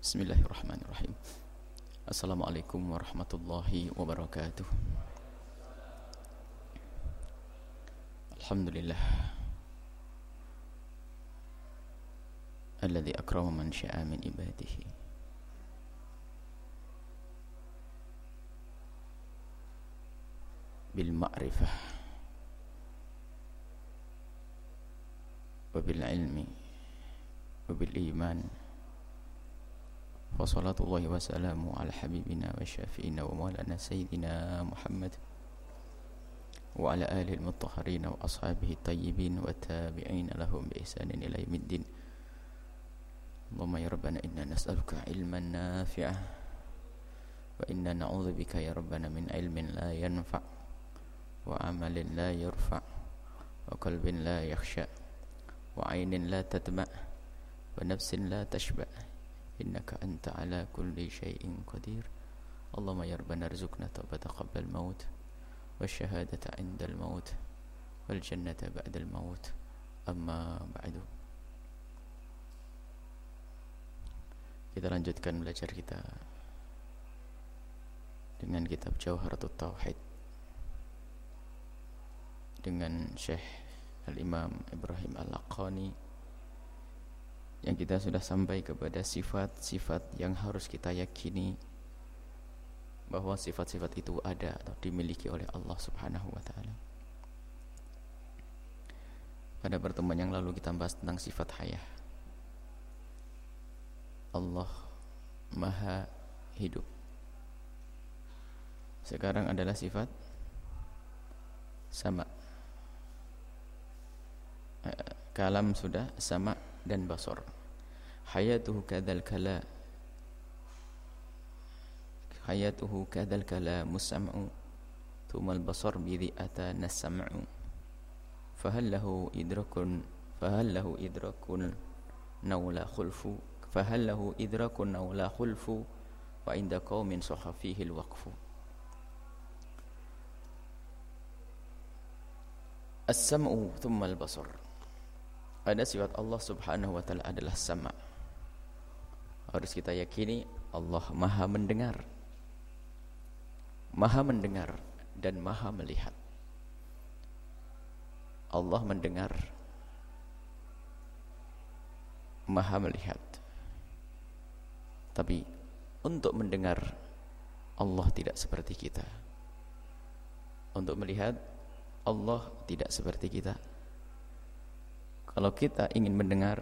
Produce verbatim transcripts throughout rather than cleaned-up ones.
Bismillahirrahmanirrahim. Assalamualaikum warahmatullahi wabarakatuh. Alhamdulillah alladzi akrama man syaa min ibadihi bil ma'rifah wa bil ilmi wa bil iman. Wa salatullahi wa salamu ala habibina wa syafi'ina wa maulana sayyidina Muhammad wa ala alihi al-mutahharin wa ashabihi tayyibin wa tabi'in lahum bi ihsanin ila yaumiddin. Allahumma ya rabbana inna nas'aluka ilman nafi'ah wa inna na'udzubika ya rabbana min ilmin la yanfa' wa amalin la yarfa' wa qalbin la yakhsha' wa 'ainin la tadma' wa nafsin la tashba' innaka anta ala kulli syai'in qadir. Allahumma ya rabbana arzuqna taubata qabla al-maut wa syahadata 'inda al-maut wal jannata ba'da al-maut. Amma ba'du. Kita lanjutkan belajar kita dengan kitab Jawharatut Tauhid dengan Syekh Al-Imam Ibrahim Al-Laqani, yang kita sudah sampai kepada sifat-sifat yang harus kita yakini bahwa sifat-sifat itu ada atau dimiliki oleh Allah Subhanahu wa taala. Pada pertemuan yang lalu kita bahas tentang sifat hayah. Allah Maha Hidup. Sekarang adalah sifat sama. Kalam sudah, sama dan basar. Hayatuhu kadzal kala hayatuhu kadzal kala mus'am'u tumal basar bidhi atana sam'u fahal lahu idrakun fahal lahu idrakun nawla khulfu fahal lahu idrakun nawla khulfu wa inda qaumin sahafihi alwaqfu. As-sam'u thumma al-basar. Ada sifat Allah Subhanahu wa taala adalah sama. Harus kita yakini Allah Maha mendengar. Maha mendengar dan Maha melihat. Allah mendengar, Maha melihat. Tapi untuk mendengar Allah tidak seperti kita. Untuk melihat Allah tidak seperti kita. Kalau kita ingin mendengar,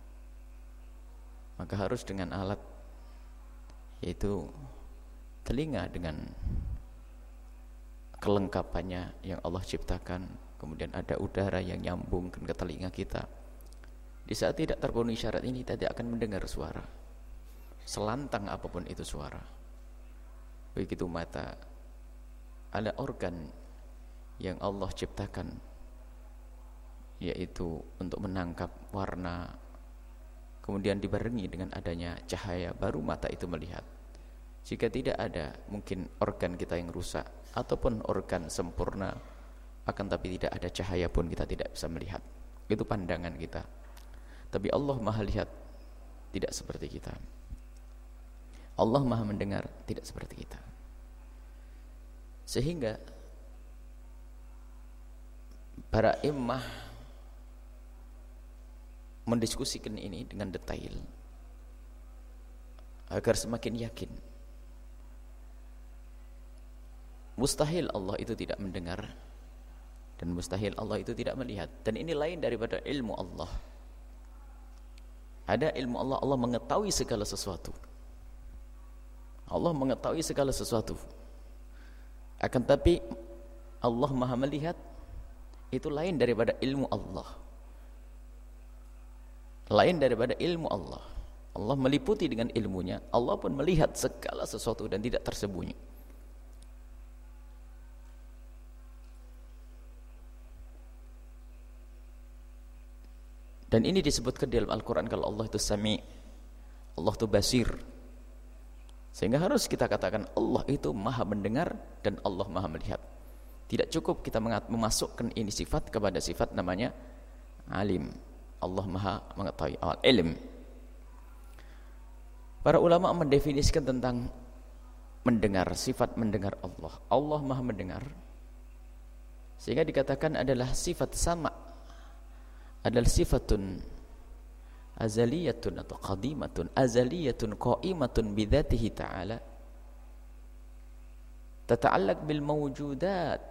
maka harus dengan alat, yaitu telinga dengan kelengkapannya yang Allah ciptakan. Kemudian ada udara yang nyambung ke telinga kita. Di saat tidak terpenuhi syarat ini, tidak akan mendengar suara, selantang apapun itu suara. Begitu mata, ada organ yang Allah ciptakan, yaitu untuk menangkap warna, kemudian dibarengi dengan adanya cahaya, baru mata itu melihat. Jika tidak ada, mungkin organ kita yang rusak ataupun organ sempurna, akan tapi tidak ada cahaya pun kita tidak bisa melihat. Itu pandangan kita. Tapi Allah Maha lihat, tidak seperti kita. Allah Maha mendengar, tidak seperti kita. Sehingga para imam mendiskusikan ini dengan detail agar semakin yakin. Mustahil Allah itu tidak mendengar dan mustahil Allah itu tidak melihat, dan ini lain daripada ilmu Allah. Ada ilmu Allah, Allah mengetahui segala sesuatu. Allah mengetahui segala sesuatu. Akan tapi Allah Maha melihat, itu lain daripada ilmu Allah. Lain daripada ilmu Allah. Allah meliputi dengan ilmunya. Allah pun melihat segala sesuatu dan tidak tersembunyi. Dan ini disebutkan di dalam Al-Quran kalau Allah itu Sami', Allah itu Basir. Sehingga harus kita katakan Allah itu Maha mendengar dan Allah Maha melihat. Tidak cukup kita memasukkan ini sifat kepada sifat namanya alim. Allah Maha mengetahui, al-ilm. Para ulama mendefinisikan tentang mendengar, sifat mendengar Allah. Allah Maha mendengar. Sehingga dikatakan adalah sifat sama, adalah sifatun azaliyatun atau qadimatun, azaliyatun qa'imatun bidzatihi ta'ala, tata'allaq bil mawjudat,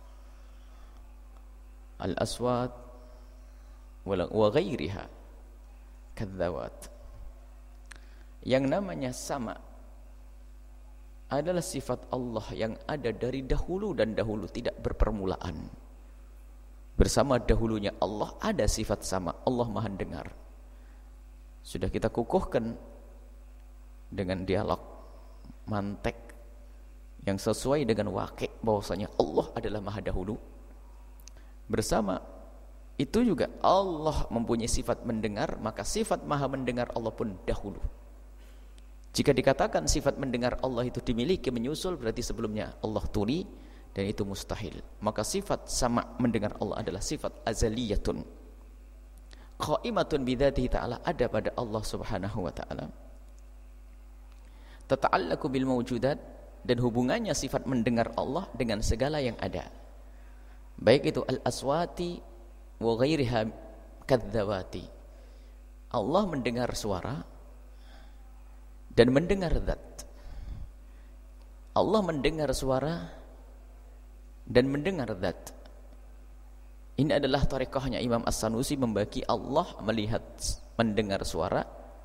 al-aswat wa ghairiha kadzawat. Yang namanya sama adalah sifat Allah yang ada dari dahulu dan dahulu, tidak berpermulaan. Bersama dahulunya Allah ada sifat sama, Allah Maha dengar. Sudah kita kukuhkan dengan dialog mantek yang sesuai dengan waqi' bahwasanya Allah adalah Maha dahulu. Bersama itu juga Allah mempunyai sifat mendengar, maka sifat Maha mendengar Allah pun dahulu. Jika dikatakan sifat mendengar Allah itu dimiliki menyusul, berarti sebelumnya Allah tuli, dan itu mustahil. Maka sifat sama mendengar Allah adalah sifat azaliyatun qa'imatun bidzatihi ta'ala, ada pada Allah Subhanahu wa ta'ala. Tata'allaqu bil mawjudat, dan hubungannya sifat mendengar Allah dengan segala yang ada, baik itu al-aswati wa ghairiha kadzawati. Allah mendengar suara dan mendengar zat. Allah mendengar suara dan mendengar zat. Ini adalah tariqahnya Imam As-Sanusi, membagi Allah melihat, mendengar suara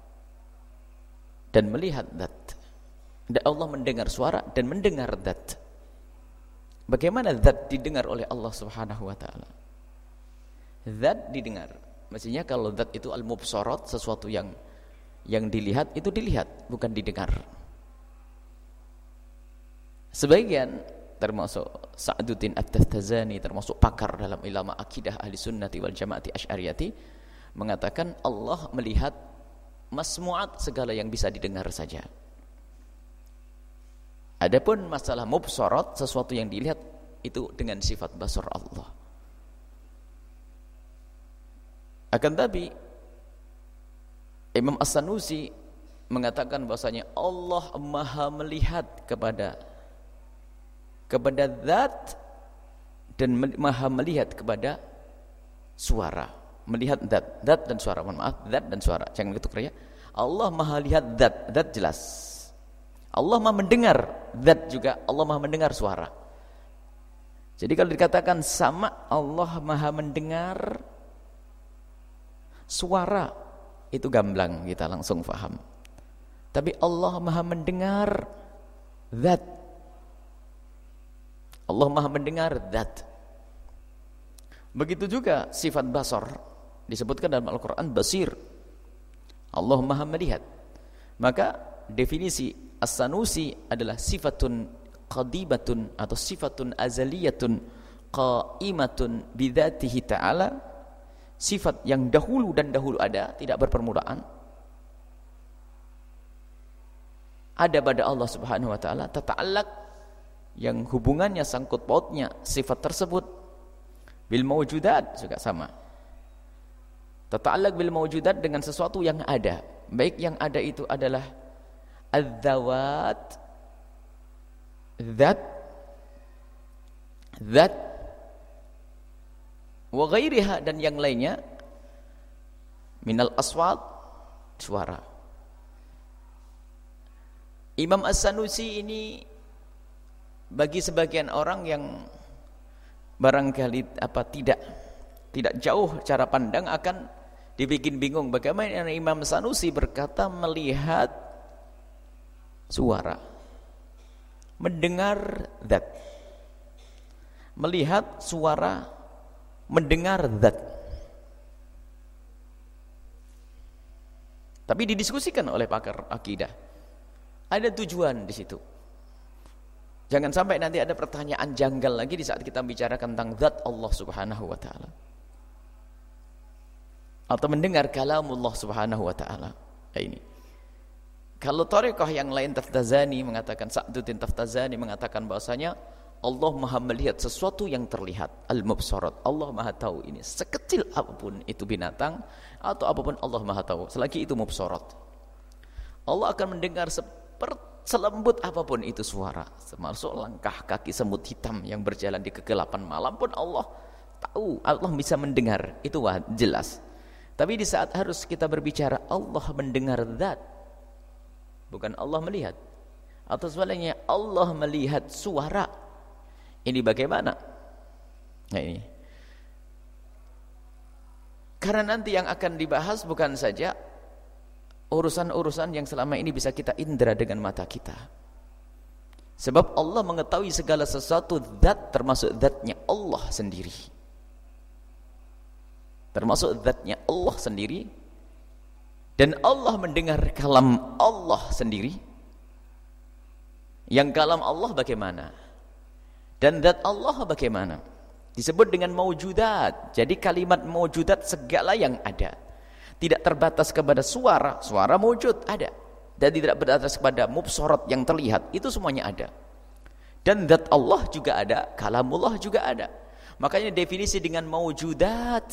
dan melihat zat. Dan Allah mendengar suara dan mendengar zat. Bagaimana zat didengar oleh Allah Subhanahu wa ta'ala? Zat didengar, maksudnya kalau zat itu al-mubsarat, sesuatu yang yang dilihat, itu dilihat, bukan didengar. Sebagian termasuk Sa'duddin At-Taftazani, termasuk pakar dalam ilmu akidah ahli sunnati wal jamaati asy'ariyati, mengatakan Allah melihat masmu'at, segala yang bisa didengar saja. Adapun masalah mubsarat, sesuatu yang dilihat, itu dengan sifat basar Allah. Akan tapi Imam As-Sanusi mengatakan bahwasanya Allah Maha melihat kepada kepada zat dan Maha melihat kepada suara. Melihat zat, zat dan suara. Mohon maaf, zat dan suara. Jangan gitu ya. Allah Maha lihat zat, zat jelas. Allah Maha mendengar zat juga, Allah Maha mendengar suara. Jadi kalau dikatakan sama, Allah Maha mendengar suara, itu gamblang, kita langsung faham. Tapi Allah Maha mendengar zat. Allah Maha mendengar zat. Begitu juga sifat basar, disebutkan dalam Al-Quran basir. Allah Maha melihat. Maka definisi As-Sanusi adalah sifatun qadibatun atau sifatun azaliyatun qa'imatun bidzatihi ta'ala, sifat yang dahulu dan dahulu ada, tidak berpermulaan, ada pada Allah Subhanahu wa ta'ala. Tata'allaq, yang hubungannya sangkut pautnya sifat tersebut bil mawjudat, juga sama. Tata'allaq bil mawjudat, dengan sesuatu yang ada, baik yang ada itu adalah az-zawat, zat, zat wa ghairiha, dan yang lainnya, minal aswat, suara. Imam As-Sanusi ini bagi sebagian orang yang barangkali apa tidak tidak jauh cara pandang, akan dibikin bingung bagaimana Imam As-Sanusi berkata melihat suara, mendengar zat, melihat suara, mendengar zat. Tapi didiskusikan oleh pakar akidah. Ada tujuan di situ. Jangan sampai nanti ada pertanyaan janggal lagi di saat kita bicara tentang zat Allah Subhanahu wa ta'ala, atau mendengar kalamullah Subhanahu wa ta'ala. Ini kalau thariqah yang lain, Taftazani mengatakan, Sa'duddin Taftazani mengatakan bahwasanya Allah Maha melihat sesuatu yang terlihat, al-mubsarat. Allah Maha tahu ini, sekecil apapun itu binatang atau apapun, Allah Maha tahu selagi itu mubsarat. Allah akan mendengar seperti selembut apapun itu suara, termasuk langkah kaki semut hitam yang berjalan di kegelapan malam pun Allah tahu, Allah bisa mendengar, itu wah, jelas. Tapi di saat harus kita berbicara Allah mendengar zat, bukan Allah melihat, atau sebaliknya Allah melihat suara, ini bagaimana? Nah ini karena nanti yang akan dibahas bukan saja urusan-urusan yang selama ini bisa kita indra dengan mata kita. Sebab Allah mengetahui segala sesuatu zat, termasuk zatnya Allah sendiri. Termasuk zatnya Allah sendiri. Dan Allah mendengar kalam Allah sendiri. Yang kalam Allah bagaimana? Dan zat Allah bagaimana? Disebut dengan maujudat. Jadi kalimat maujudat segala yang ada. Tidak terbatas kepada suara, suara mewujud, ada. Dan tidak terbatas kepada mubsharat yang terlihat, itu semuanya ada. Dan zat Allah juga ada, kalamullah juga ada. Makanya definisi dengan mewujudat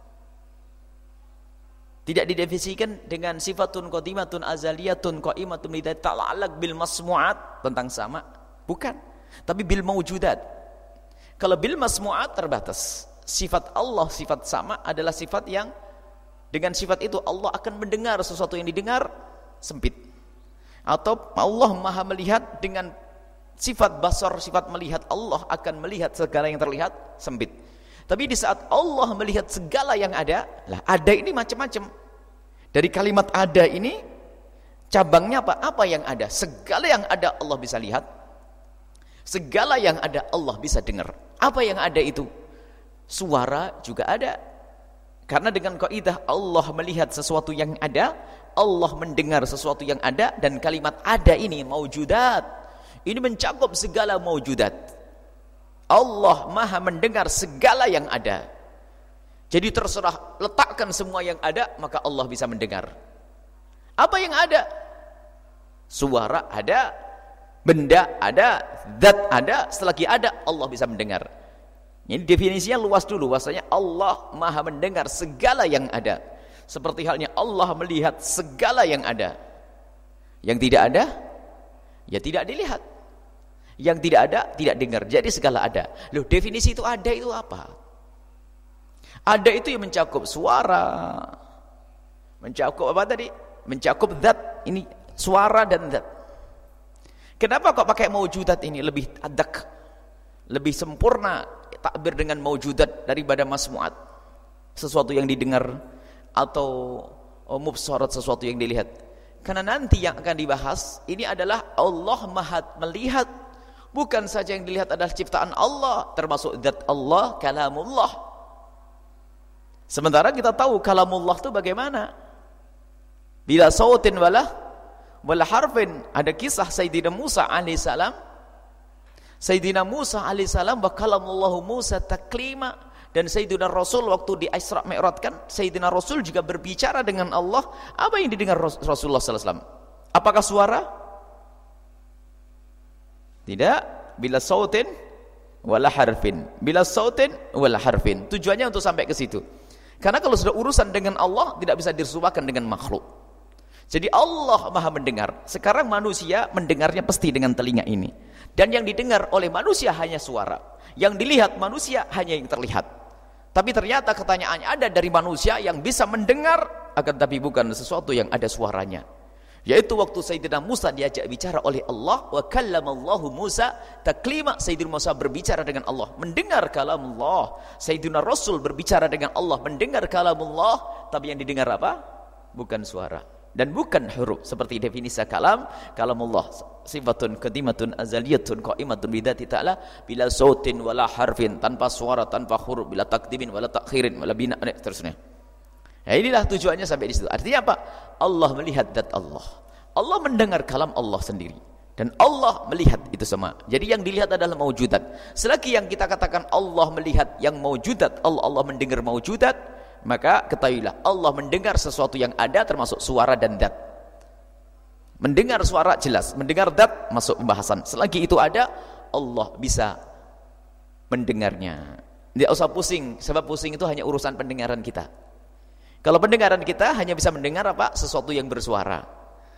tidak didefinisikan dengan sifatun qadimatun azaliyatun qaimatun lidzat ta'allaq bil masmu'at tentang sama, bukan. Tapi bil mewujudat. Kalau bil masmu'at terbatas. Sifat Allah, sifat sama adalah sifat yang dengan sifat itu Allah akan mendengar sesuatu yang didengar sempit. Atau Allah Maha melihat dengan sifat basar, sifat melihat, Allah akan melihat segala yang terlihat sempit. Tapi di saat Allah melihat segala yang ada, lah ada ini macam-macam. Dari kalimat ada ini cabangnya apa? Apa yang ada? Segala yang ada Allah bisa lihat. Segala yang ada Allah bisa dengar. Apa yang ada itu? Suara juga ada. Karena dengan kaidah Allah melihat sesuatu yang ada, Allah mendengar sesuatu yang ada, dan kalimat ada ini maujudat. Ini mencakup segala maujudat. Allah Maha mendengar segala yang ada. Jadi terserah letakkan semua yang ada, maka Allah bisa mendengar. Apa yang ada? Suara ada, benda ada, zat ada, selagi ada Allah bisa mendengar. Ini definisinya luas dulu, bahwasanya Allah Maha mendengar segala yang ada. Seperti halnya Allah melihat segala yang ada. Yang tidak ada, ya tidak dilihat. Yang tidak ada, tidak dengar. Jadi segala ada. Loh, definisi itu ada itu apa? Ada itu yang mencakup suara. Mencakup apa tadi? Mencakup zat. Ini suara dan zat. Kenapa kok pakai maujudat ini? Lebih adak, lebih sempurna takbir dengan maujudat daripada masmuat, sesuatu yang didengar, atau oh, mubsharat, sesuatu yang dilihat. Karena nanti yang akan dibahas ini adalah Allah Maha melihat, bukan saja yang dilihat adalah ciptaan Allah, termasuk zat Allah, kalamullah. Sementara kita tahu kalamullah itu bagaimana? Bila sautin wala wala harfin. Ada kisah Sayyidina Musa alaihissalam. Sayyidina Musa alaihissalam wa kalamullahu Musa taklima. Dan Sayyidina Rasul waktu di Isra Mi'raj kan, Sayyidina Rasul juga berbicara dengan Allah. Apa yang didengar Rasulullah sallallahu alaihi wasallam? Apakah suara? Tidak. Bila sautin wala harfin. Bila sautin wala harfin. Tujuannya untuk sampai ke situ. Karena kalau sudah urusan dengan Allah tidak bisa dirsuahkan dengan makhluk. Jadi Allah Maha mendengar. Sekarang manusia mendengarnya pasti dengan telinga ini. Dan yang didengar oleh manusia hanya suara. Yang dilihat manusia hanya yang terlihat. Tapi ternyata ketanyaannya ada dari manusia yang bisa mendengar, akan tapi bukan sesuatu yang ada suaranya. Yaitu waktu Sayyidina Musa diajak bicara oleh Allah, wa kallamallahu Musa taklima. Sayyidina Musa berbicara dengan Allah, mendengar kalamullah. Sayyidina Rasul berbicara dengan Allah, mendengar kalamullah. Tapi yang didengar apa? Bukan suara dan bukan huruf. Seperti definisi kalam, kalamullah sifatun qadimatun azaliyatun qaimatun bidzati ta'ala bila sautin wala harfin, tanpa suara, tanpa huruf, bila takdimin wala takhirin wala bina, terusnya. Nah, inilah tujuannya sampai di situ. Artinya apa? Allah melihat zat Allah. Allah mendengar kalam Allah sendiri. Dan Allah melihat itu semua. Jadi yang dilihat adalah maujudat. Selagi yang kita katakan Allah melihat yang maujudat, Allah Allah mendengar maujudat, maka ketahuilah Allah mendengar sesuatu yang ada, termasuk suara dan zat. Mendengar suara jelas, mendengar zat masuk pembahasan. Selagi itu ada, Allah bisa mendengarnya. Tidak usah pusing, sebab pusing itu hanya urusan pendengaran kita. Kalau pendengaran kita hanya bisa mendengar apa? Sesuatu yang bersuara.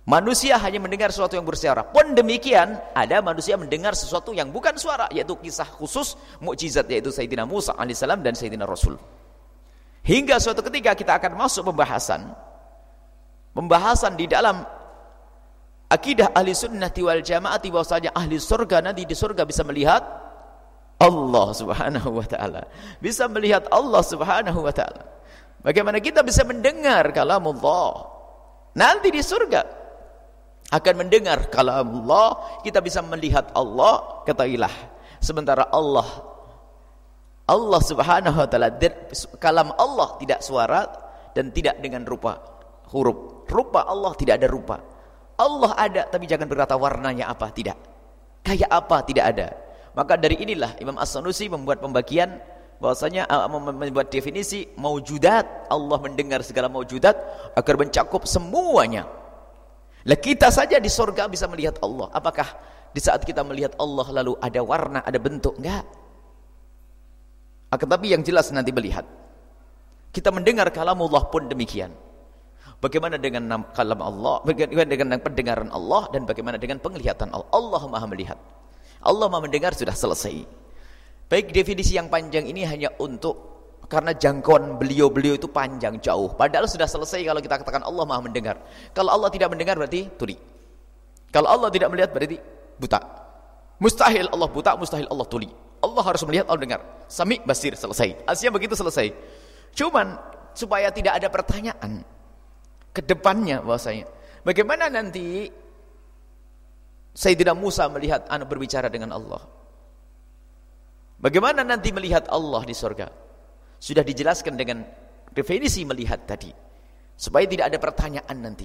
Manusia hanya mendengar sesuatu yang bersuara. Pun demikian, ada manusia mendengar sesuatu yang bukan suara, yaitu kisah khusus mukjizat, yaitu Sayyidina Musa alaihissalam dan Sayyidina Rasul. Hingga suatu ketika kita akan masuk pembahasan pembahasan di dalam akidah ahli sunnati wal jamaati, bahwasanya ahli surga nanti di surga bisa melihat Allah subhanahu wa ta'ala, bisa melihat Allah subhanahu wa ta'ala. Bagaimana kita bisa mendengar kalamullah nanti di surga, akan mendengar kalamullah, kita bisa melihat Allah. Ketahuilah, sementara Allah Allah subhanahu wa ta'ala, kalam Allah tidak suara dan tidak dengan rupa huruf, rupa Allah tidak ada rupa. Allah ada, tapi jangan berkata warnanya apa, tidak. Kayak apa, tidak ada. Maka dari inilah Imam As-Sanusi membuat pembagian, bahwasanya uh, membuat definisi maujudat, Allah mendengar segala maujudat agar mencakup semuanya. Lah kita saja di surga bisa melihat Allah. Apakah di saat kita melihat Allah lalu ada warna, ada bentuk? Enggak. Akan tapi yang jelas nanti melihat. Kita mendengar kalamullah pun demikian. Bagaimana dengan kalam Allah, bagaimana dengan pendengaran Allah, dan bagaimana dengan penglihatan Allah. Allah Maha melihat, Allah Maha mendengar, sudah selesai. Baik, definisi yang panjang ini hanya untuk karena jangkauan beliau-beliau itu panjang jauh. Padahal sudah selesai kalau kita katakan Allah Maha mendengar. Kalau Allah tidak mendengar berarti tuli. Kalau Allah tidak melihat berarti buta. Mustahil Allah buta, mustahil Allah tuli. Allah harus melihat, Allah dengar. Sami basir, selesai. Aslinya begitu, selesai. Cuman supaya tidak ada pertanyaan ke depannya, bahwasanya bagaimana nanti Sayyidina Musa melihat anak berbicara dengan Allah, bagaimana nanti melihat Allah di surga, sudah dijelaskan dengan definisi melihat tadi, supaya tidak ada pertanyaan nanti.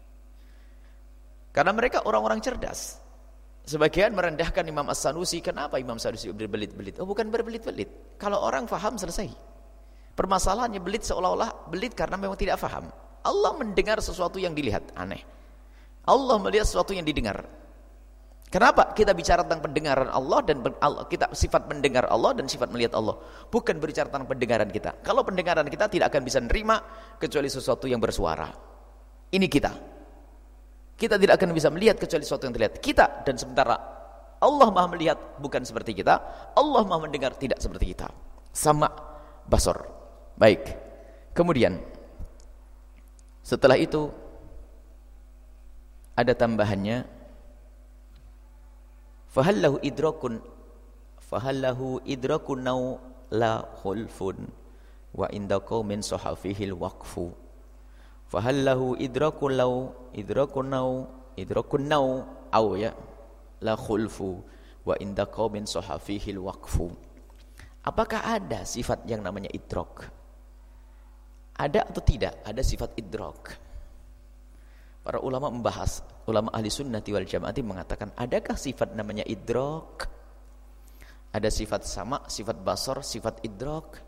Karena mereka orang-orang cerdas. Sebagian merendahkan Imam As-Sanusi. Kenapa Imam As-Sanusi berbelit-belit? Oh, bukan berbelit-belit, kalau orang faham selesai. Permasalahannya belit seolah-olah belit karena memang tidak faham. Allah mendengar sesuatu yang dilihat, aneh. Allah melihat sesuatu yang didengar. Kenapa kita bicara tentang pendengaran Allah dan kita sifat mendengar Allah dan sifat melihat Allah? Bukan berbicara tentang pendengaran kita. Kalau pendengaran kita tidak akan bisa menerima kecuali sesuatu yang bersuara. Ini kita. Kita tidak akan bisa melihat kecuali sesuatu yang terlihat. Kita, dan sementara Allah Maha melihat bukan seperti kita, Allah Maha mendengar tidak seperti kita. Sama basor. Baik. Kemudian setelah itu ada tambahannya, fahallahu idrakun fahallahu idrakun nau la khulfun wa inda qaumin sahafihil waqfu. Fahallahu idrakun lau idrakun nau idrakun nau au ya la khulfu wa inda qaumin sahafihil waqfu. Apakah ada sifat yang namanya idrak? Ada atau tidak? Ada sifat idrak. Para ulama membahas, ulama ahli sunnati wal jamaati mengatakan, adakah sifat namanya idrak? Ada sifat sama, sifat basar, sifat idrak.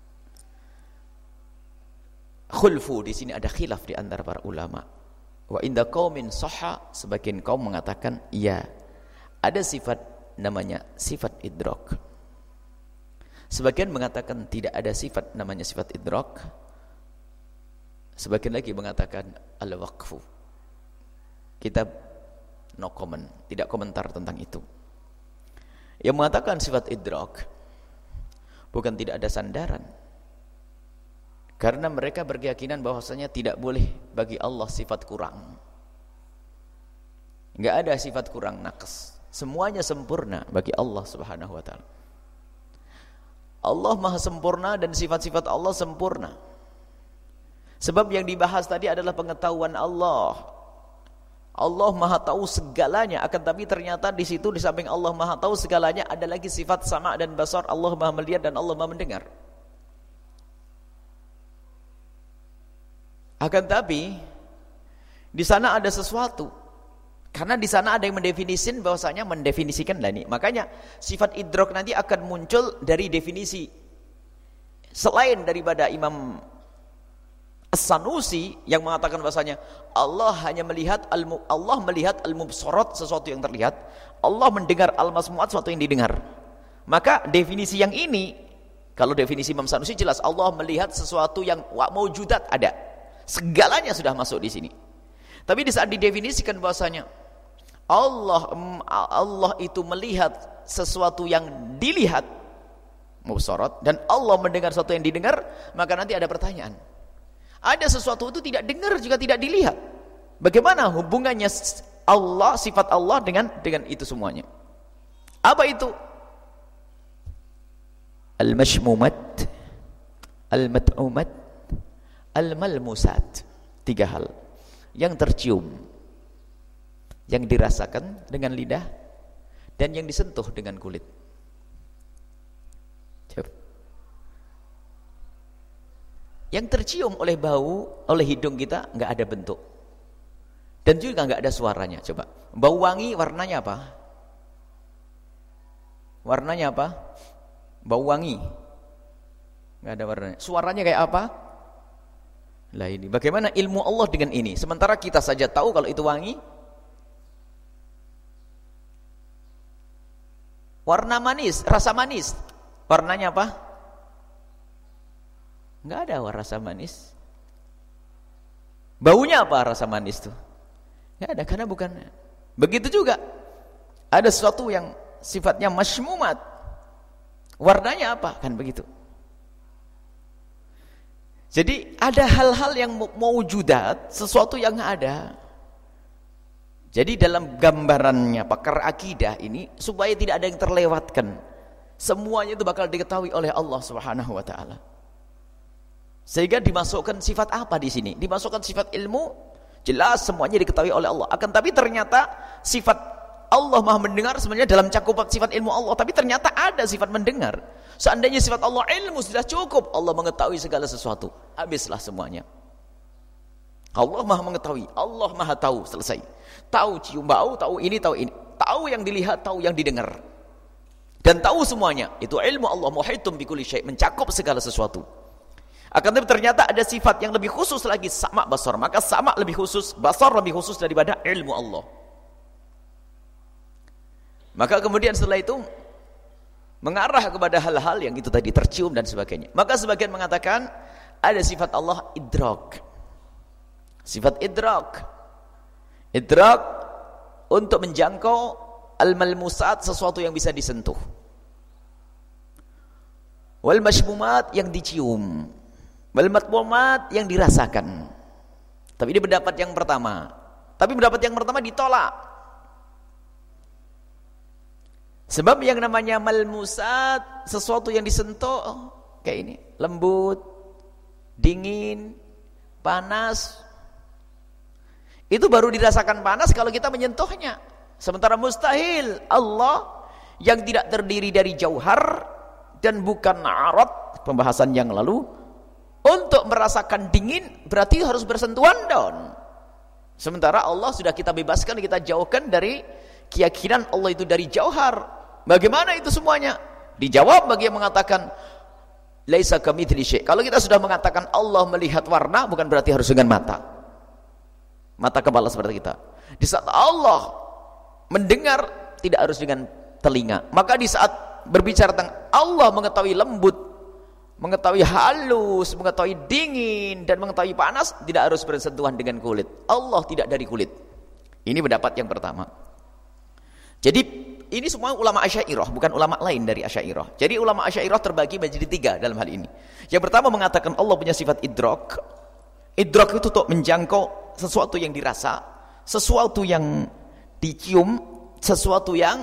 Khulfu, di sini ada khilaf di antara para ulama. Wa inda qaumin sahha, sebagian kaum mengatakan iya, ada sifat namanya sifat idrak. Sebagian mengatakan tidak ada sifat namanya sifat idrak. Sebagian lagi mengatakan al-waqfu. Kita no comment, tidak komentar tentang itu. Yang mengatakan sifat idrak bukan tidak ada sandaran, karena mereka berkeyakinan bahwasanya tidak boleh bagi Allah sifat kurang. Enggak ada sifat kurang, naqs. Semuanya sempurna bagi Allah Subhanahu wa taala. Allah Maha sempurna dan sifat-sifat Allah sempurna. Sebab yang dibahas tadi adalah pengetahuan Allah. Allah Maha tahu segalanya, akan tapi ternyata di situ di samping Allah Maha tahu segalanya ada lagi sifat sama dan basar, Allah Maha melihat dan Allah Maha mendengar. Akan tapi di sana ada sesuatu. Karena di sana ada yang mendefinisikan bahwasanya mendefinisikan lah ini. Makanya sifat idrak nanti akan muncul dari definisi selain daripada Imam As-Sanusi yang mengatakan bahasanya Allah hanya melihat al Allah melihat al-mubsarat, sesuatu yang terlihat, Allah mendengar al-masmu'at, sesuatu yang didengar. Maka definisi yang ini, kalau definisi Imam Sanusi jelas Allah melihat sesuatu yang maujudat ada. Segalanya sudah masuk di sini. Tapi di saat didefinisikan bahwasanya Allah Allah itu melihat sesuatu yang dilihat, mubsarat, dan Allah mendengar sesuatu yang didengar, maka nanti ada pertanyaan. Ada sesuatu itu tidak dengar juga tidak dilihat. Bagaimana hubungannya Allah, sifat Allah dengan dengan itu semuanya? Apa itu? Al-mashmumat, al-mat'umat, al-malmusat. Tiga hal yang tercium, yang dirasakan dengan lidah, dan yang disentuh dengan kulit. Yang tercium oleh bau, oleh hidung kita, nggak ada bentuk, dan juga nggak ada suaranya. Coba, bau wangi warnanya apa? Warnanya apa? Bau wangi, nggak ada warnanya. Suaranya kayak apa? Lah ini, bagaimana ilmu Allah dengan ini? Sementara kita saja tahu kalau itu wangi. Warna manis, rasa manis, warnanya apa? Nggak ada rasa manis. Baunya apa rasa manis tuh? Nggak ada, karena bukan. Begitu juga ada sesuatu yang sifatnya mashmumat, warnanya apa? Kan begitu. Jadi ada hal-hal yang maujudat, sesuatu yang ada. Jadi dalam gambarannya pakar akidah ini, supaya tidak ada yang terlewatkan, semuanya itu bakal diketahui oleh Allah Subhanahu wa taala. Sehingga dimasukkan sifat apa di sini? Dimasukkan sifat ilmu, jelas semuanya diketahui oleh Allah. Akan tapi ternyata sifat Allah Maha mendengar sebenarnya dalam cakupan sifat ilmu Allah, tapi ternyata ada sifat mendengar. Seandainya sifat Allah ilmu sudah cukup, Allah mengetahui segala sesuatu, habislah semuanya. Allah Maha mengetahui, Allah Maha tahu, selesai. Tahu cium bau, tahu ini, tahu ini, tahu yang dilihat, tahu yang didengar, dan tahu semuanya. Itu ilmu Allah, muhitum bikulli syai', mencakup segala sesuatu. Akan tetapi ternyata ada sifat yang lebih khusus lagi, sama basar. Maka sama lebih khusus, basar lebih khusus daripada ilmu Allah. Maka kemudian setelah itu mengarah kepada hal-hal yang itu tadi, tercium dan sebagainya. Maka sebagian mengatakan ada sifat Allah idrak. Sifat idrak. Idrak untuk menjangkau al-malmusat, sesuatu yang bisa disentuh. Wal mashmumat, yang dicium. Wal matmumat, yang dirasakan. Tapi ini pendapat yang pertama. Tapi pendapat yang pertama ditolak. Sebab yang namanya malmusat, sesuatu yang disentuh, kayak ini, lembut, dingin, panas, itu baru dirasakan panas kalau kita menyentuhnya. Sementara mustahil Allah yang tidak terdiri dari jauhar dan bukan arad, pembahasan yang lalu, untuk merasakan dingin berarti harus bersentuhan daun. Sementara Allah sudah kita bebaskan, kita jauhkan dari keyakinan Allah itu dari jauhar. Bagaimana itu semuanya? Dijawab bagi yang mengatakan laisa kamitsli syai'. Kalau kita sudah mengatakan Allah melihat warna, bukan berarti harus dengan mata. Mata kepala seperti kita. Di saat Allah mendengar, tidak harus dengan telinga. Maka di saat berbicara tentang Allah mengetahui lembut, mengetahui halus, mengetahui dingin, dan mengetahui panas, tidak harus bersentuhan dengan kulit. Allah tidak dari kulit. Ini pendapat yang pertama. Jadi ini semua ulama Asy'ariyah, bukan ulama lain dari Asy'ariyah. Jadi ulama Asy'ariyah terbagi menjadi tiga dalam hal ini. Yang pertama mengatakan Allah punya sifat idrak. Idrak itu untuk menjangkau sesuatu yang dirasa, sesuatu yang dicium, sesuatu yang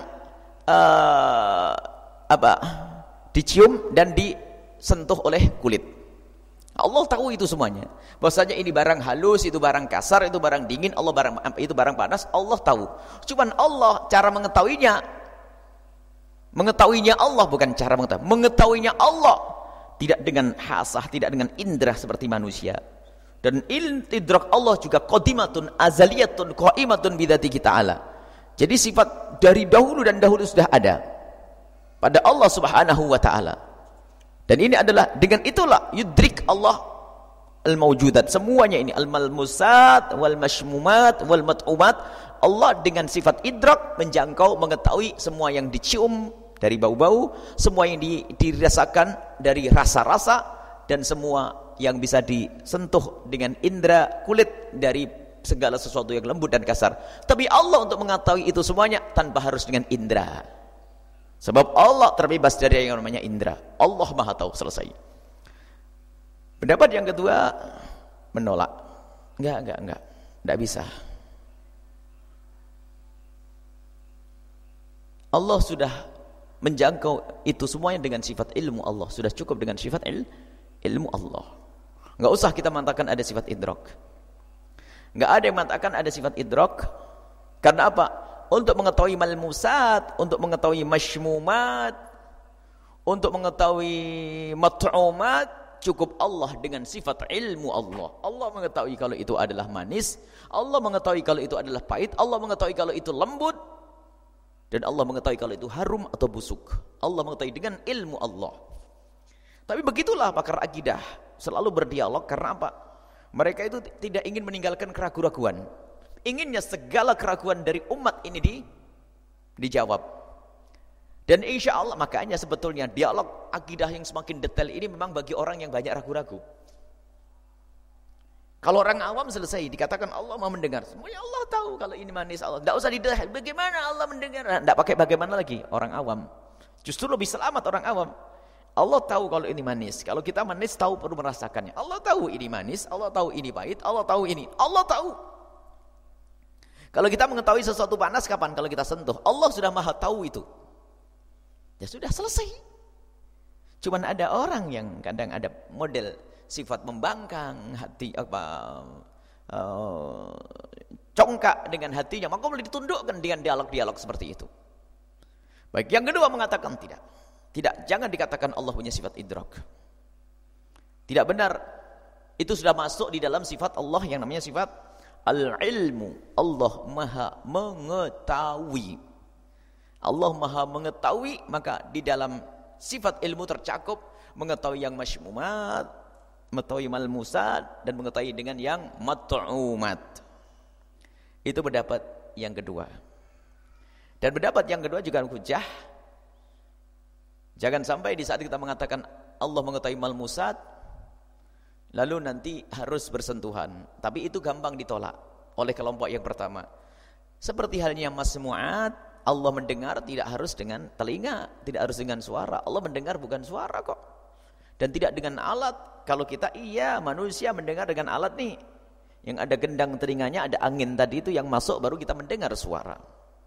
uh, apa? dicium dan disentuh oleh kulit. Allah tahu itu semuanya. Bahwasanya ini barang halus, itu barang kasar, itu barang dingin, Allah barang itu barang panas, Allah tahu. Cuman Allah cara mengetahuinya, mengetahuinya Allah bukan cara mengetahui. Mengetahuinya Allah tidak dengan hasah, tidak dengan indera seperti manusia. Dan idrak Allah juga qadimatun azaliyatun qaimatun bidzatihi ta'ala. Jadi sifat dari dahulu dan dahulu sudah ada pada Allah Subhanahu wa taala. Dan ini adalah dengan itulah yudrik Allah al-mawjudat, semuanya ini al-malmusat wal mashmumat wal mat'umat. Allah dengan sifat idrak menjangkau, mengetahui semua yang dicium dari bau-bau, semua yang di, dirasakan dari rasa-rasa, dan semua yang bisa disentuh dengan indera kulit dari segala sesuatu yang lembut dan kasar. Tapi Allah untuk mengetahui itu semuanya tanpa harus dengan indera. Sebab Allah terbebas dari yang namanya indera. Allah Maha tahu, selesai. Pendapat yang kedua menolak. Enggak, enggak, enggak. Enggak bisa. Allah sudah menjangkau itu semuanya dengan sifat ilmu Allah. Sudah cukup dengan sifat il, ilmu Allah. Enggak usah kita mengatakan ada sifat idrak. Enggak ada yang mengatakan ada sifat idrak. Karena apa? Untuk mengetahui malmusat, untuk mengetahui masymumat, untuk mengetahui mat'umat, cukup Allah dengan sifat ilmu Allah. Allah mengetahui kalau itu adalah manis, Allah mengetahui kalau itu adalah pahit, Allah mengetahui kalau itu lembut, dan Allah mengetahui kalau itu harum atau busuk. Allah mengetahui dengan ilmu Allah. Tapi begitulah pakar akidah selalu berdialog. Karena apa? Mereka itu tidak ingin meninggalkan keraguan-raguan. Inginnya segala keraguan dari umat ini di, dijawab. Dan insya Allah, makanya sebetulnya dialog akidah yang semakin detail ini memang bagi orang yang banyak ragu-ragu. Kalau orang awam selesai, dikatakan Allah mau mendengar. Semuanya Allah tahu kalau ini manis Allah. Tidak usah didahak, bagaimana Allah mendengar. Tidak pakai bagaimana lagi, orang awam. Justru lebih selamat orang awam. Allah tahu kalau ini manis. Kalau kita manis tahu perlu merasakannya. Allah tahu ini manis, Allah tahu ini pahit, Allah tahu ini. Allah tahu. Kalau kita mengetahui sesuatu panas kapan? Kalau kita sentuh. Allah sudah Maha tahu itu. Ya sudah, selesai. Cuman ada orang yang kadang ada model sifat membangkang hati, apa uh, congkak dengan hatinya, maka boleh ditundukkan dengan dialog-dialog seperti itu. Baik, yang kedua mengatakan tidak. Tidak, jangan dikatakan Allah punya sifat idrak. Tidak benar. Itu sudah masuk di dalam sifat Allah yang namanya sifat al-ilmu. Allah Maha mengetahui. Allah Maha mengetahui, maka di dalam sifat ilmu tercakup mengetahui yang masymumat, mengetahui malmusat, dan mengetahui dengan yang mat'umat. Itu pendapat yang kedua. Dan pendapat yang kedua juga hujjah. Jangan sampai di saat kita mengatakan Allah mengetahui malmusat, lalu nanti harus bersentuhan. Tapi itu gampang ditolak oleh kelompok yang pertama. Seperti halnya masmu'at, Allah mendengar tidak harus dengan telinga, tidak harus dengan suara. Allah mendengar bukan suara kok. Dan tidak dengan alat. Kalau kita iya manusia mendengar dengan alat nih, yang ada gendang telinganya, ada angin tadi itu yang masuk baru kita mendengar suara.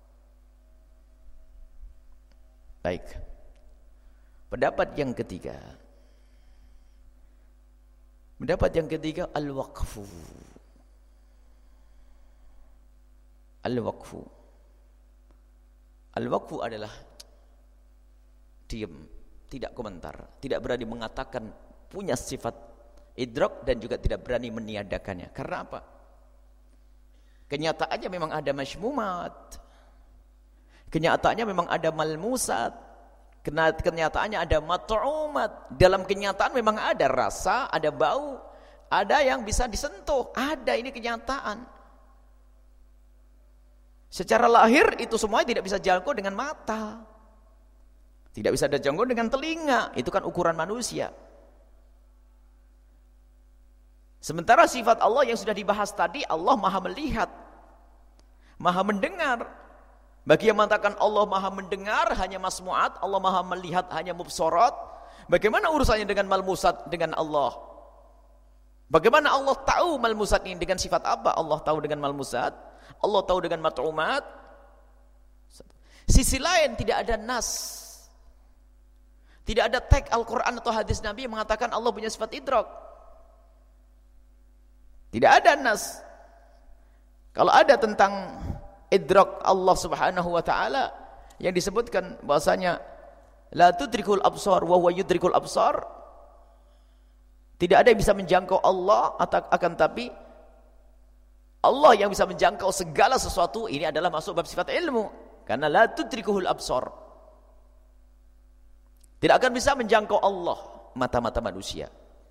Baik. Pendapat yang ketiga. Pendapat yang ketiga al-waqfu. Al-waqfu. Al-waqfu adalah diam, tidak komentar, tidak berani mengatakan punya sifat idrak dan juga tidak berani meniadakannya. Karena apa? Kenyataannya memang ada masymumat. Kenyataannya memang ada malmusat. Kenyataannya ada mat'umat. Dalam kenyataan memang ada rasa, ada bau, ada yang bisa disentuh. Ada, ini kenyataan. Secara lahir itu semuanya tidak bisa jangkau dengan mata. Tidak bisa dijangkau dengan telinga. Itu kan ukuran manusia. Sementara sifat Allah yang sudah dibahas tadi, Allah Maha melihat, Maha mendengar. Bagi yang mengatakan Allah Maha mendengar hanya masmu'at, Allah Maha melihat hanya mubsarat, bagaimana urusannya dengan malmusat dengan Allah? Bagaimana Allah tahu malmusat ini dengan sifat apa? Allah tahu dengan malmusat, Allah tahu dengan mat'umat. Sisi lain tidak ada nas, tidak ada teks Al-Quran atau hadis Nabi yang mengatakan Allah punya sifat idrak. Tidak ada nas. Kalau ada tentang idrak Allah Subhanahu wa taala yang disebutkan bahasanya la tudrikul absar wa huwa yudrikul absar, tidak ada yang bisa menjangkau Allah, akan tapi Allah yang bisa menjangkau segala sesuatu, ini adalah masuk bab sifat ilmu, karena la tudrikuhul absar, tidak akan bisa menjangkau Allah mata-mata manusia,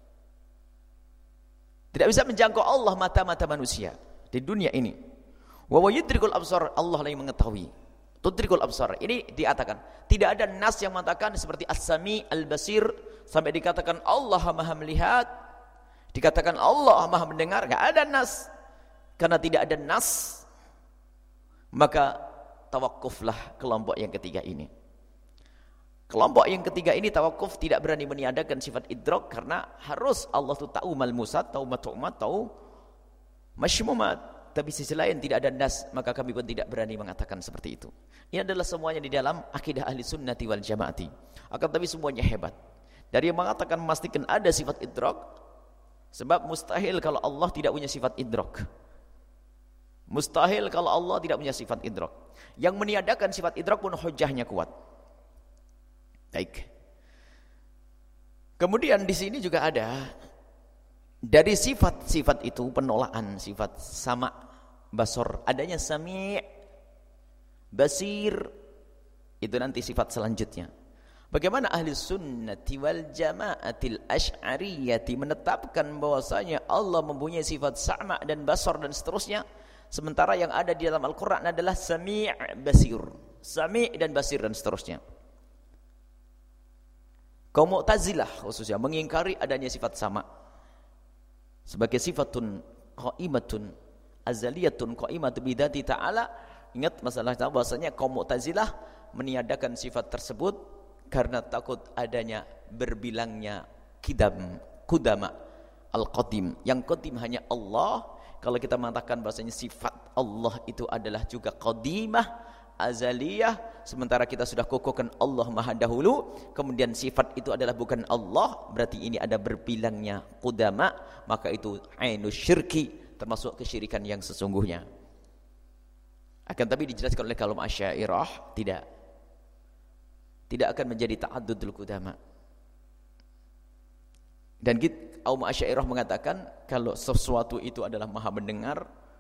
tidak bisa menjangkau Allah mata-mata manusia di dunia ini. Wa wa yudrikul absar, Allah lah yang mengetahui. Tudrikul absar, ini dikatakan tidak ada nas yang mengatakan seperti as-sami al-basir sampai dikatakan Allah Maha melihat, dikatakan Allah Maha mendengar, enggak ada nas. karena tidak ada nas, maka tawakuflah kelompok yang ketiga ini. Kelompok yang ketiga ini tawakuf, tidak berani meniadakan sifat idrak karena harus Allah tu tahu malmusat, tahu mat'umat, tahu masymumat. Tapi sisi lain tidak ada nas, maka kami pun tidak berani mengatakan seperti itu. Ini adalah semuanya di dalam akidah ahli sunnati wal jamaati. Akan tapi semuanya hebat. Dari yang mengatakan memastikan ada sifat idrak, sebab mustahil kalau Allah tidak punya sifat idrak. Mustahil kalau Allah tidak punya sifat idrak. Yang meniadakan sifat idrak pun hujahnya kuat. Baik. Kemudian di sini juga ada dari sifat-sifat itu penolakan sifat sama, basor, adanya sami', basir, itu nanti sifat selanjutnya. Bagaimana ahli sunnati wal jama'atil asy'ariyati menetapkan bahwasanya Allah mempunyai sifat sama dan basor dan seterusnya, sementara yang ada di dalam Al-Quran adalah sami', basir, sami' dan basir dan seterusnya. Kaum Mu'tazilah khususnya mengingkari adanya sifat sama sebagai sifatun qaimatun azaliyatun qaimatu bidzati ta'ala. Ingat masalah bahwasanya kaum Mu'tazilah meniadakan sifat tersebut karena takut adanya berbilangnya kidam, kudama, al-qadim. Yang qadim hanya Allah. Kalau kita mengatakan bahwasanya sifat Allah itu adalah juga qadimah, azaliyah, sementara kita sudah kukuhkan Allah maha dahulu, kemudian sifat itu adalah bukan Allah, berarti ini ada berbilangnya qudama, maka itu ainus syirki, termasuk kesyirikan yang sesungguhnya. Akan tapi dijelaskan oleh kaum Asy'ariyah tidak tidak akan menjadi ta'addudul qudama. Dan kaum Asy'ariyah mengatakan kalau sesuatu itu adalah maha mendengar,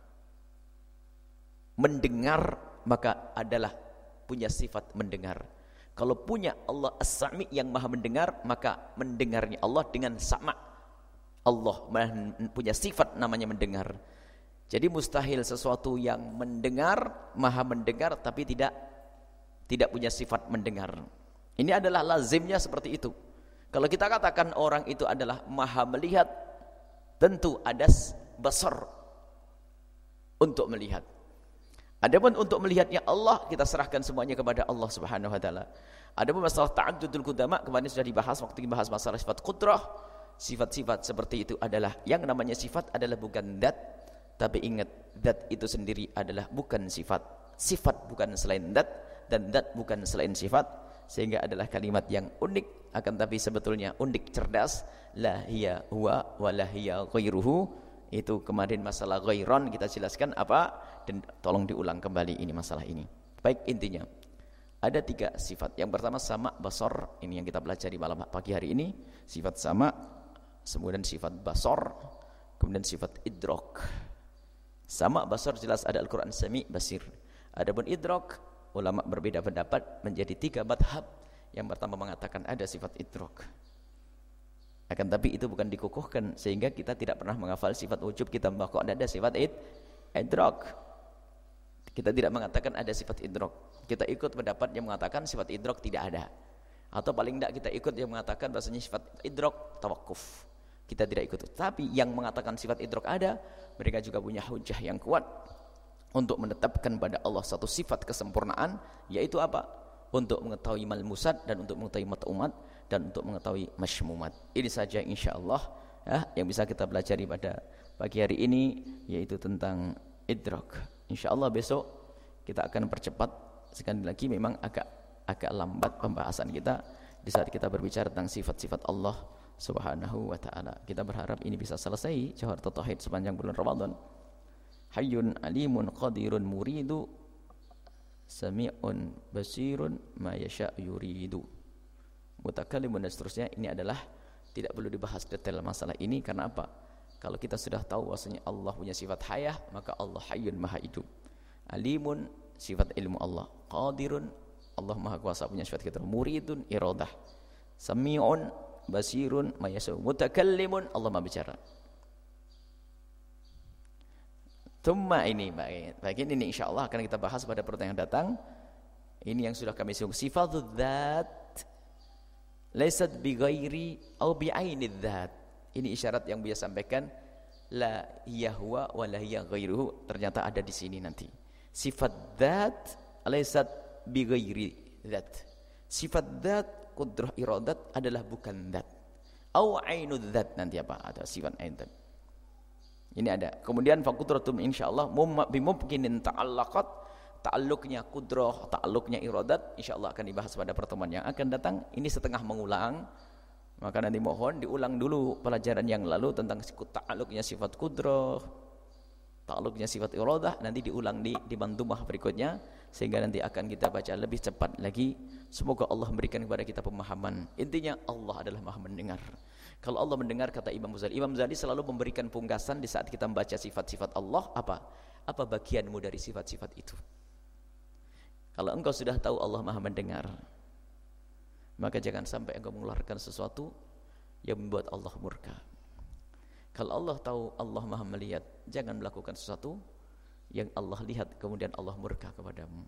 mendengar maka adalah punya sifat mendengar. Kalau punya Allah as-sami' yang maha mendengar, maka mendengarnya Allah dengan sama. Allah punya sifat namanya mendengar. Jadi mustahil sesuatu yang mendengar, maha mendengar tapi tidak tidak punya sifat mendengar. Ini adalah lazimnya seperti itu. Kalau kita katakan orang itu adalah maha melihat, tentu ada basar untuk melihat. Adapun untuk melihatnya Allah, kita serahkan semuanya kepada Allah Subhanahu wa taala. Adapun masalah ta'addudul qudama kemarin sudah dibahas waktu dibahas masalah sifat qudrah. Sifat-sifat seperti itu adalah yang namanya sifat adalah bukan zat, tapi ingat zat itu sendiri adalah bukan sifat. Sifat bukan selain zat dan zat bukan selain sifat, sehingga adalah kalimat yang unik, akan tapi sebetulnya unik, cerdas. La hiya huwa wa la hiya ghairuhu. Itu kemarin masalah ghairon kita jelaskan apa, dan tolong diulang kembali ini masalah ini. Baik, intinya ada tiga sifat. Yang pertama sama basor, ini yang kita pelajari malam pagi hari ini. Sifat sama, kemudian sifat basor, kemudian sifat idrak. Sama basor jelas ada Al-Quran sami, basir. Adapun idrak, ulama berbeda pendapat menjadi tiga madhab. Yang pertama mengatakan ada sifat idrak, akan tapi itu bukan dikukuhkan, sehingga kita tidak pernah menghafal sifat wujub. Kita bahwa kok ada sifat id, idrak, kita tidak mengatakan ada sifat idrak. Kita ikut pendapat yang mengatakan sifat idrak tidak ada, atau paling tidak kita ikut yang mengatakan bahasanya sifat idrak tawakuf. Kita tidak ikut. Tapi yang mengatakan sifat idrak ada, mereka juga punya hujah yang kuat untuk menetapkan pada Allah satu sifat kesempurnaan, yaitu apa? Untuk mengetahui malmusat dan untuk mengetahui mat'umat dan untuk mengetahui masymumat. Ini saja insyaallah ya, yang bisa kita pelajari pada pagi hari ini, yaitu tentang idrak. Insyaallah besok kita akan percepat. Sekali lagi memang agak agak lambat pembahasan kita di saat kita berbicara tentang sifat-sifat Allah Subhanahu wa taala. Kita berharap ini bisa selesai Jawharatul Tauhid sepanjang bulan Ramadan. Hayyun alimun qadirun muridu sami'un basirun ma yasha' yuridu. Mutakallimun dan seterusnya, ini adalah tidak perlu dibahas detail masalah ini. Karena apa? Kalau kita sudah tahu bahwasanya Allah punya sifat hayah, maka Allah hayyun maha hidup. Alimun sifat ilmu Allah, qadirun Allah maha kuasa punya sifat kita, muridun iradah, sami'un basirun ma yasha', mutakallimun Allah maha bicara. Tumma ini baik. Bagian ini insyaallah akan kita bahas pada pertemuan yang datang. Ini yang sudah kami singgung, sifatul dzat laysat bi ghairi au bi ainid dzat. Ini isyarat yang Buya sampaikan, la hiya huwa wa la hiya ghairuhu, ternyata ada di sini nanti. Sifat dzat laysat bi ghairi dzat. Sifat dzat qudrah iradat adalah bukan dzat. Au ainu dzat, nanti apa? Ada sifat ain dzat. Ini ada. Kemudian fa qudratum insyaallah bimumkinin ta'allaqat, ta'alluqnya qudrah, ta'alluqnya iradat insyaallah akan dibahas pada pertemuan yang akan datang. Ini setengah mengulang. Maka nanti mohon diulang dulu pelajaran yang lalu tentang ta'alluqnya sifat qudrah, ta'alluqnya sifat iradah, nanti diulang di di mandumah berikutnya sehingga nanti akan kita baca lebih cepat lagi. Semoga Allah memberikan kepada kita pemahaman. Intinya Allah adalah Maha mendengar. Kalau Allah mendengar, kata Imam Ghazali, Imam Ghazali selalu memberikan pungkasan di saat kita membaca sifat-sifat Allah, apa? Apa bagianmu dari sifat-sifat itu? Kalau engkau sudah tahu Allah Maha mendengar, maka jangan sampai engkau mengeluarkan sesuatu yang membuat Allah murka. Kalau Allah tahu Allah Maha melihat, jangan melakukan sesuatu yang Allah lihat kemudian Allah murka kepadamu.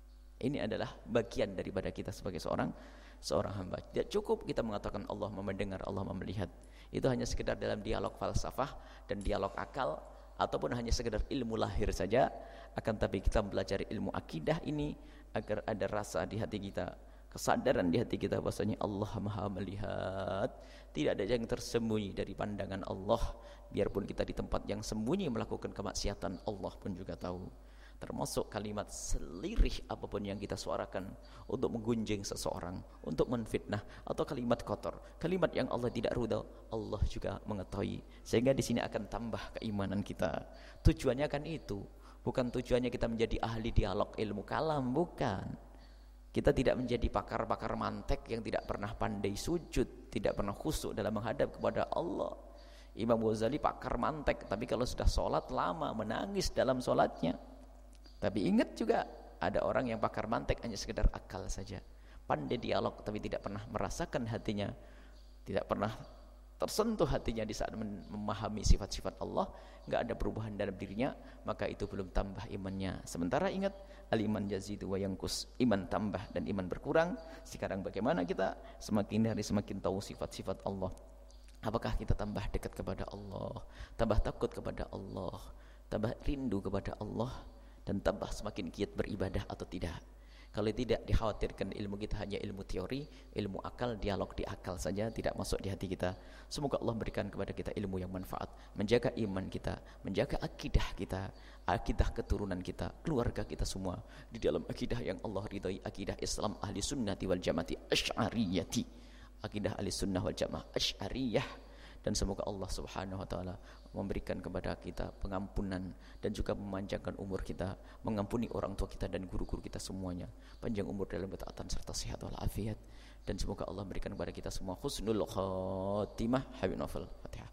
Ini adalah bagian daripada kita sebagai seorang seorang hamba. Tidak cukup kita mengatakan Allah Maha mendengar, Allah Maha melihat. Itu hanya sekedar dalam dialog falsafah dan dialog akal, ataupun hanya sekedar ilmu lahir saja. Akan tapi kita mempelajari ilmu akidah ini agar ada rasa di hati kita, kesadaran di hati kita bahwasanya Allah Maha melihat. Tidak ada yang tersembunyi dari pandangan Allah. Biarpun kita di tempat yang sembunyi melakukan kemaksiatan, Allah pun juga tahu. Termasuk kalimat selirih apapun yang kita suarakan untuk menggunjing seseorang, untuk menfitnah, atau kalimat kotor, kalimat yang Allah tidak ridha, Allah juga mengetahui. Sehingga di sini akan tambah keimanan kita. Tujuannya kan itu, bukan tujuannya kita menjadi ahli dialog ilmu kalam, bukan. Kita tidak menjadi pakar-pakar mantek yang tidak pernah pandai sujud, tidak pernah khusyuk dalam menghadap kepada Allah. Imam Ghazali pakar mantek, tapi kalau sudah sholat lama menangis dalam sholatnya. Tapi ingat juga ada orang yang pakar mantek hanya sekedar akal saja, pandai dialog tapi tidak pernah merasakan hatinya, tidak pernah tersentuh hatinya di saat memahami sifat-sifat Allah, nggak ada perubahan dalam dirinya, maka itu belum tambah imannya. Sementara ingat, al-iman yazidu wa yanqus, iman tambah dan iman berkurang. Sekarang bagaimana kita semakin hari semakin tahu sifat-sifat Allah? Apakah kita tambah dekat kepada Allah, tambah takut kepada Allah, tambah rindu kepada Allah, dan tambah semakin giat beribadah atau tidak? Kalau tidak, dikhawatirkan ilmu kita hanya ilmu teori, ilmu akal, dialog di akal saja, tidak masuk di hati kita. Semoga Allah berikan kepada kita ilmu yang manfaat, menjaga iman kita, menjaga akidah kita, akidah keturunan kita, keluarga kita semua di dalam akidah yang Allah ridhai, akidah Islam ahli sunnati wal jamaati asy'ariyati, akidah ahli sunnah wal jamaah asy'ariyah. Dan semoga Allah subhanahu wa ta'ala memberikan kepada kita pengampunan dan juga memanjangkan umur kita, mengampuni orang tua kita dan guru-guru kita semuanya, panjang umur dalam ketaatan serta sehat walafiat. Dan semoga Allah berikan kepada kita semua husnul khatimah. Habib Novel, Fatihah.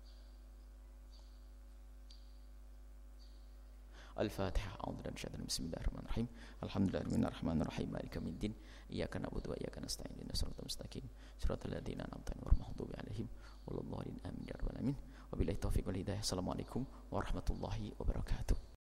Al-Fatihah. Bismillahirrahmanirrahim. Alhamdulillahirrahmanirrahim. Maliki yaumiddin. Iyyaka na'budu wa iyyaka nasta'in. Ihdinas siratal mustaqim. Shiratal ladzina an'amta 'alaihim ghairil maghdubi 'alaihim waladdallin. Amin ya rabbal alamin. Wabillahi taufiq wal hidayah. Assalamualaikum warahmatullahi wabarakatuh.